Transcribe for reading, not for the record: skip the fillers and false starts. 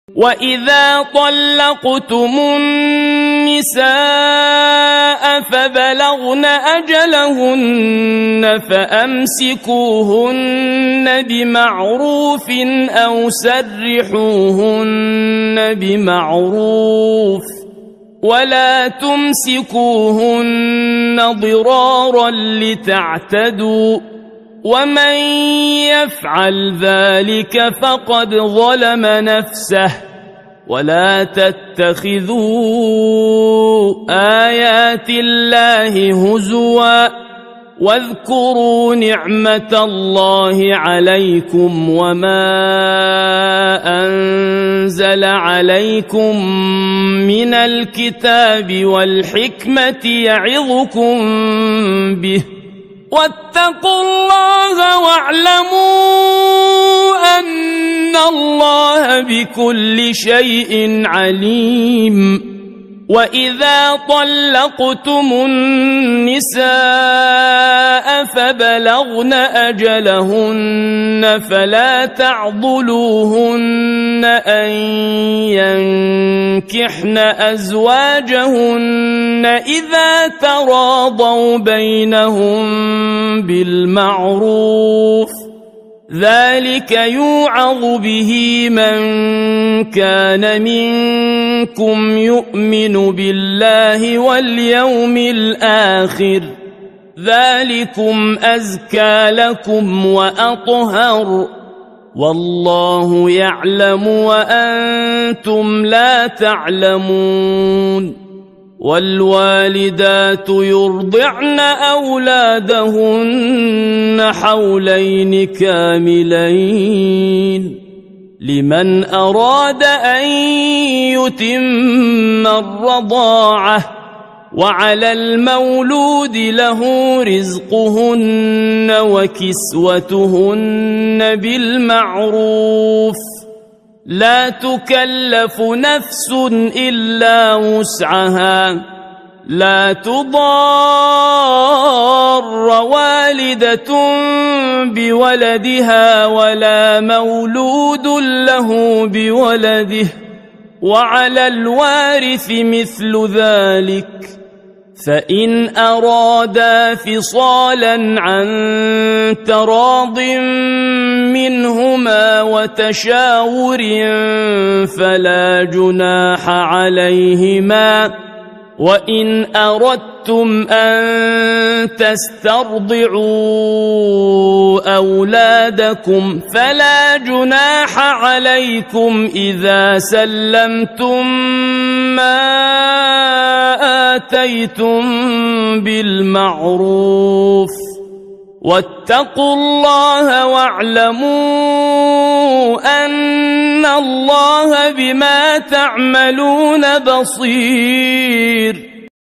وإذا طلقتم النساء فبلغن أجلهن فأمسكوهن بمعروف أو سرحوهن بمعروف ولا تمسكوهن ضرارا لتعتدوا ومن يفعل ذلك فقد ظلم نفسه ولا تتخذوا آيات الله هزوا واذكروا نعمة الله عليكم وما أنزل عليكم من الكتاب والحكمة يعظكم به واتقوا الله واعلموا أن الله بكل شيء عليم وإذا طلقتم النساء فبلغن أجلهن فلا تعضلوهن أن ينكحن أزواجهن إذا تراضوا بينهم بالمعروف ذلك يوعظ به من كان منكم يؤمن بالله واليوم الآخر ذلكم أزكى لكم وأطهر والله يعلم وأنتم لا تعلمون والوالدات يرضعن أولادهن حولين كاملين لمن أراد أن يتم الرضاعة وعلى المولود له رزقهن وكسوتهن بالمعروف لا تكلف نفس إلا وسعها لا تضار والدة بولدها ولا مولود له بولده وعلى الوارث مثل ذلك فإن أرادا فصالا عن تراض منهما وتشاور فلا جناح عليهما وإن أردتم أن تسترضعوا أولادكم فلا جناح عليكم إذا سلمتم ما آتيتم بالمعروف واتقوا الله واعلموا أن الله بما تعملون بصير